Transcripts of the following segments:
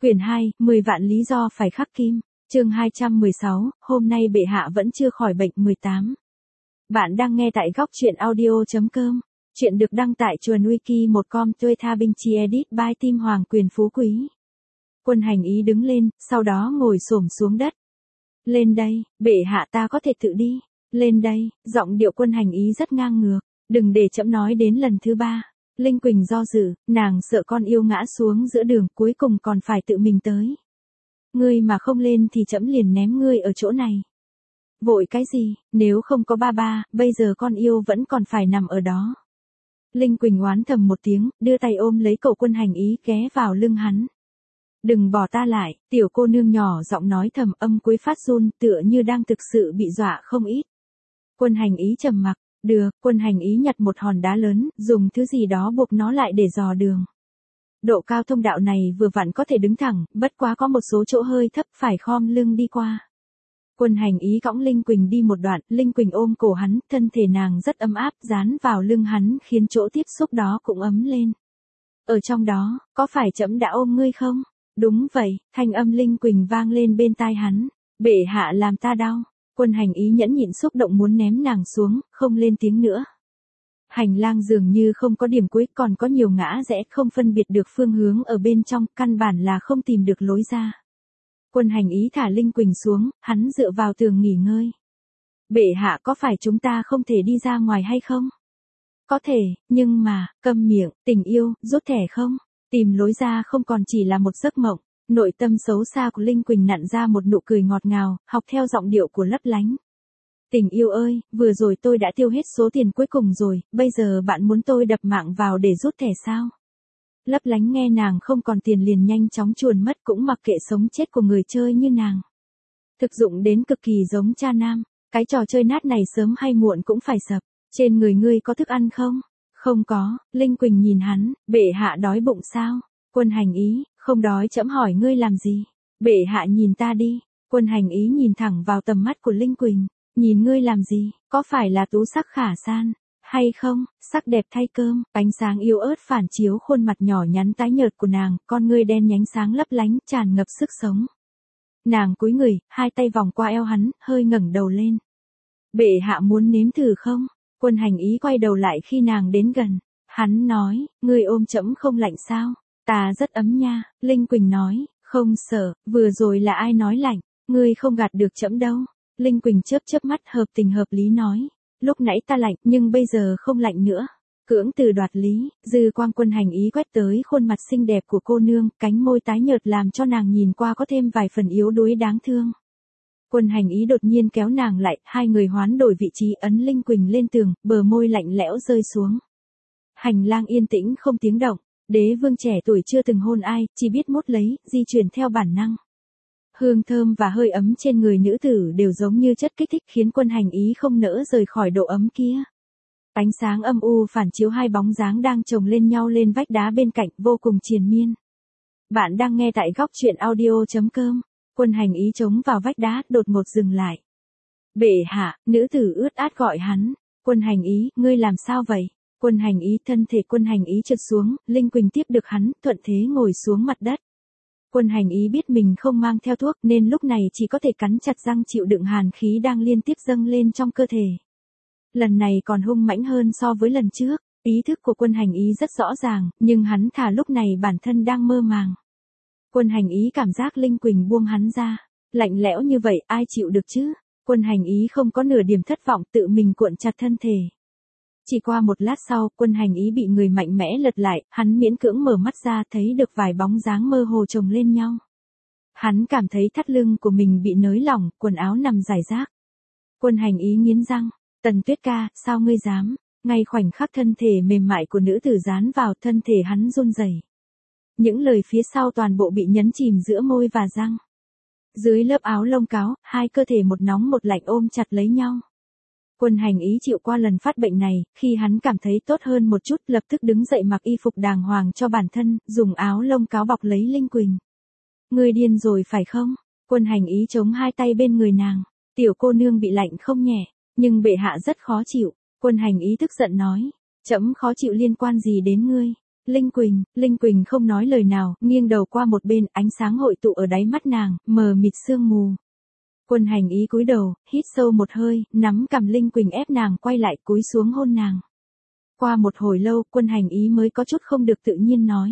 Quyển 2, 10 vạn lý do phải khắc kim. Chương 216, hôm nay bệ hạ vẫn chưa khỏi bệnh 18. Bạn đang nghe tại góc truyện audio.com. Chuyện được đăng tại chuồn wiki1com tuê tha binh chi edit by Tim Hoàng Quyền Phú Quý. Quân Hành Ý đứng lên, sau đó ngồi xổm xuống đất. Lên đây, bệ hạ ta có thể tự đi. Lên đây, giọng điệu Quân Hành Ý rất ngang ngược. Đừng để trẫm nói đến lần thứ 3. Linh Quỳnh do dự, nàng sợ con yêu ngã xuống giữa đường, cuối cùng còn phải tự mình tới. Ngươi mà không lên thì trẫm liền ném ngươi ở chỗ này. Vội cái gì, nếu không có ba, bây giờ con yêu vẫn còn phải nằm ở đó. Linh Quỳnh oán thầm một tiếng, đưa tay ôm lấy cậu Quân Hành Ý ghé vào lưng hắn. Đừng bỏ ta lại, tiểu cô nương nhỏ giọng nói thầm, âm cuối phát run, tựa như đang thực sự bị dọa không ít. Quân Hành Ý trầm mặc. Được, Quân Hành Ý nhặt một hòn đá lớn, dùng thứ gì đó buộc nó lại để dò đường. Độ cao thông đạo này vừa vặn có thể đứng thẳng, bất quá có một số chỗ hơi thấp phải khom lưng đi qua. Quân Hành Ý cõng Linh Quỳnh đi một đoạn, Linh Quỳnh ôm cổ hắn, thân thể nàng rất ấm áp, dán vào lưng hắn khiến chỗ tiếp xúc đó cũng ấm lên. Ở trong đó, có phải trẫm đã ôm ngươi không? Đúng vậy, thanh âm Linh Quỳnh vang lên bên tai hắn. Bệ hạ làm ta đau. Quân Hành Ý nhẫn nhịn xúc động muốn ném nàng xuống, không lên tiếng nữa. Hành lang dường như không có điểm cuối, còn có nhiều ngã rẽ, không phân biệt được phương hướng ở bên trong, căn bản là không tìm được lối ra. Quân Hành Ý thả Linh Quỳnh xuống, hắn dựa vào tường nghỉ ngơi. Bệ hạ có phải chúng ta không thể đi ra ngoài hay không? Có thể, nhưng mà, câm miệng, tình yêu, rút thẻ không? Tìm lối ra không còn chỉ là một giấc mộng. Nội tâm xấu xa của Linh Quỳnh nặn ra một nụ cười ngọt ngào, học theo giọng điệu của Lấp Lánh. Tình yêu ơi, vừa rồi tôi đã tiêu hết số tiền cuối cùng rồi, bây giờ bạn muốn tôi đập mạng vào để rút thẻ sao? Lấp Lánh nghe nàng không còn tiền liền nhanh chóng chuồn mất, cũng mặc kệ sống chết của người chơi như nàng. Thực dụng đến cực kỳ giống cha nam, cái trò chơi nát này sớm hay muộn cũng phải sập. Trên người ngươi có thức ăn không? Không có. Linh Quỳnh nhìn hắn, bệ hạ đói bụng sao? Quân Hành Ý, không đói trẫm hỏi ngươi làm gì? Bệ hạ nhìn ta đi. Quân Hành Ý nhìn thẳng vào tầm mắt của Linh Quỳnh. Nhìn ngươi làm gì? Có phải là tú sắc khả san? Hay không? Sắc đẹp thay cơm. Ánh sáng yếu ớt phản chiếu khuôn mặt nhỏ nhắn tái nhợt của nàng, con ngươi đen nhánh sáng lấp lánh, tràn ngập sức sống. Nàng cúi người, hai tay vòng qua eo hắn, hơi ngẩng đầu lên. Bệ hạ muốn nếm thử không? Quân Hành Ý quay đầu lại khi nàng đến gần. Hắn nói, ngươi ôm trẫm không lạnh sao? Ta rất ấm nha. Linh Quỳnh nói, không sợ, vừa rồi là ai nói lạnh, ngươi không gạt được trẫm đâu. Linh Quỳnh chớp mắt hợp tình hợp lý nói, lúc nãy ta lạnh, nhưng bây giờ không lạnh nữa. Cưỡng từ đoạt lý, dư quang Quân Hành Ý quét tới khuôn mặt xinh đẹp của cô nương, cánh môi tái nhợt làm cho nàng nhìn qua có thêm vài phần yếu đuối đáng thương. Quân Hành Ý đột nhiên kéo nàng lại, hai người hoán đổi vị trí, ấn Linh Quỳnh lên tường, bờ môi lạnh lẽo rơi xuống. Hành lang yên tĩnh không tiếng động. Đế vương trẻ tuổi chưa từng hôn ai, chỉ biết mốt lấy, di chuyển theo bản năng. Hương thơm và hơi ấm trên người nữ tử đều giống như chất kích thích khiến Quân Hành Ý không nỡ rời khỏi độ ấm kia. Ánh sáng âm u phản chiếu hai bóng dáng đang chồng lên nhau lên vách đá bên cạnh, vô cùng triền miên. Bạn đang nghe tại góc truyện audio.com. Quân Hành Ý chống vào vách đá, đột ngột dừng lại. Bệ hạ, nữ tử ướt át gọi hắn. Quân Hành Ý, ngươi làm sao vậy? Quân Hành Ý, thân thể Quân Hành Ý trượt xuống, Linh Quỳnh tiếp được hắn, thuận thế ngồi xuống mặt đất. Quân Hành Ý biết mình không mang theo thuốc nên lúc này chỉ có thể cắn chặt răng chịu đựng hàn khí đang liên tiếp dâng lên trong cơ thể. Lần này còn hung mãnh hơn so với lần trước, ý thức của Quân Hành Ý rất rõ ràng, nhưng hắn thà lúc này bản thân đang mơ màng. Quân Hành Ý cảm giác Linh Quỳnh buông hắn ra, lạnh lẽo như vậy ai chịu được chứ? Quân Hành Ý không có nửa điểm thất vọng, tự mình cuộn chặt thân thể. Chỉ qua một lát sau, Quân Hành Ý bị người mạnh mẽ lật lại, hắn miễn cưỡng mở mắt ra thấy được vài bóng dáng mơ hồ chồng lên nhau. Hắn cảm thấy thắt lưng của mình bị nới lỏng, quần áo nằm rải rác. Quân Hành Ý nghiến răng, Tần Tuyết ca, sao ngươi dám? Ngay khoảnh khắc thân thể mềm mại của nữ tử dán vào thân thể hắn run rẩy. Những lời phía sau toàn bộ bị nhấn chìm giữa môi và răng. Dưới lớp áo lông cáo, hai cơ thể một nóng một lạnh ôm chặt lấy nhau. Quân Hành Ý chịu qua lần phát bệnh này, khi hắn cảm thấy tốt hơn một chút, lập tức đứng dậy mặc y phục đàng hoàng cho bản thân, dùng áo lông cáo bọc lấy Linh Quỳnh. Ngươi điên rồi phải không? Quân Hành Ý chống hai tay bên người nàng. Tiểu cô nương bị lạnh không nhẹ, nhưng bệ hạ rất khó chịu. Quân Hành Ý tức giận nói, trẫm khó chịu liên quan gì đến ngươi? Linh Quỳnh không nói lời nào, nghiêng đầu qua một bên, ánh sáng hội tụ ở đáy mắt nàng, mờ mịt sương mù. Quân Hành Ý cúi đầu, hít sâu một hơi, nắm cằm Linh Quỳnh ép nàng quay lại cúi xuống hôn nàng. Qua một hồi lâu, Quân Hành Ý mới có chút không được tự nhiên nói.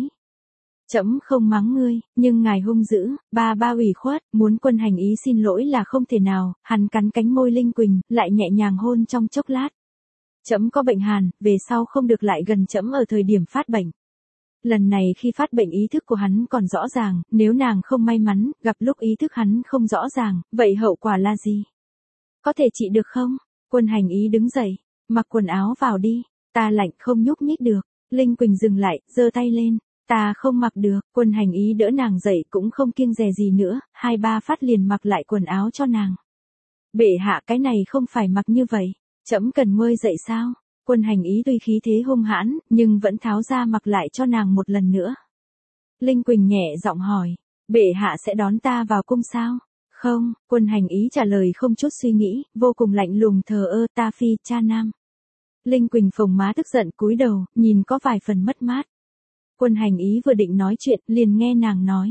Trẫm không mắng ngươi, nhưng ngài hung dữ, ba ủy khuất, muốn Quân Hành Ý xin lỗi là không thể nào, hắn cắn cánh môi Linh Quỳnh, lại nhẹ nhàng hôn trong chốc lát. Trẫm có bệnh hàn, về sau không được lại gần trẫm ở thời điểm phát bệnh. Lần này khi phát bệnh ý thức của hắn còn rõ ràng, nếu nàng không may mắn, gặp lúc ý thức hắn không rõ ràng, vậy hậu quả là gì? Có thể trị được không? Quân Hành Ý đứng dậy, mặc quần áo vào đi, ta lạnh không nhúc nhích được. Linh Quỳnh dừng lại, giơ tay lên, ta không mặc được. Quân Hành Ý đỡ nàng dậy cũng không kiêng dè gì nữa, 2-3 phát liền mặc lại quần áo cho nàng. Bệ hạ, cái này không phải mặc như vậy, trẫm cần ngơi dậy sao? Quân Hành Ý tuy khí thế hung hãn, nhưng vẫn tháo ra mặc lại cho nàng một lần nữa. Linh Quỳnh nhẹ giọng hỏi, bệ hạ sẽ đón ta vào cung sao? Không, Quân Hành Ý trả lời không chút suy nghĩ, vô cùng lạnh lùng thờ ơ, ta phi cha nam. Linh Quỳnh phồng má tức giận cúi đầu, nhìn có vài phần mất mát. Quân Hành Ý vừa định nói chuyện, liền nghe nàng nói.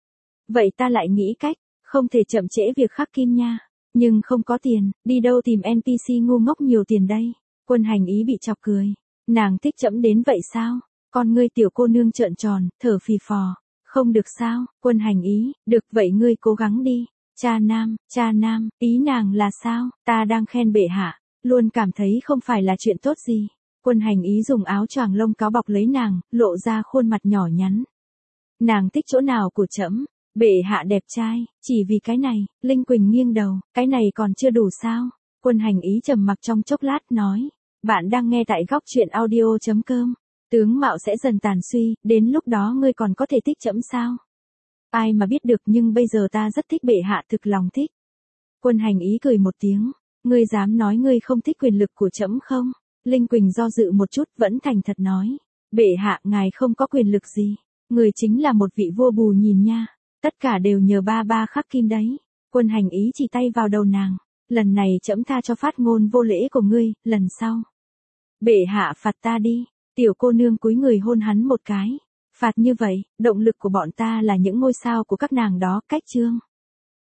Vậy ta lại nghĩ cách, không thể chậm trễ việc khắc kim nha. Nhưng không có tiền, đi đâu tìm NPC ngu ngốc nhiều tiền đây? Quân Hành Ý bị chọc cười. Nàng thích trẫm đến vậy sao? Con ngươi tiểu cô nương trợn tròn, thở phì phò. Không được sao? Quân Hành Ý, được vậy ngươi cố gắng đi. Cha nam, ý nàng là sao? Ta đang khen bệ hạ, luôn cảm thấy không phải là chuyện tốt gì. Quân Hành Ý dùng áo choàng lông cáo bọc lấy nàng, lộ ra khuôn mặt nhỏ nhắn. Nàng thích chỗ nào của trẫm? Bệ hạ đẹp trai, chỉ vì cái này. Linh Quỳnh nghiêng đầu, cái này còn chưa đủ sao? Quân Hành Ý trầm mặc trong chốc lát nói. Bạn đang nghe tại góc truyện audio.com. Tướng mạo sẽ dần tàn suy, đến lúc đó ngươi còn có thể thích trẫm sao? Ai mà biết được, nhưng bây giờ ta rất thích bệ hạ, thực lòng thích. Quân Hành Ý cười một tiếng. Ngươi dám nói ngươi không thích quyền lực của trẫm không? Linh Quỳnh do dự một chút, vẫn thành thật nói. Bệ hạ, ngài không có quyền lực gì. Người chính là một vị vua bù nhìn nha. Tất cả đều nhờ ba khắc kim đấy. Quân Hành Ý chỉ tay vào đầu nàng. Lần này trẫm tha cho phát ngôn vô lễ của ngươi, lần sau. Bệ hạ phạt ta đi. Tiểu cô nương cúi người hôn hắn một cái. Phạt như vậy, động lực của bọn ta là những ngôi sao của các nàng đó, cách chương.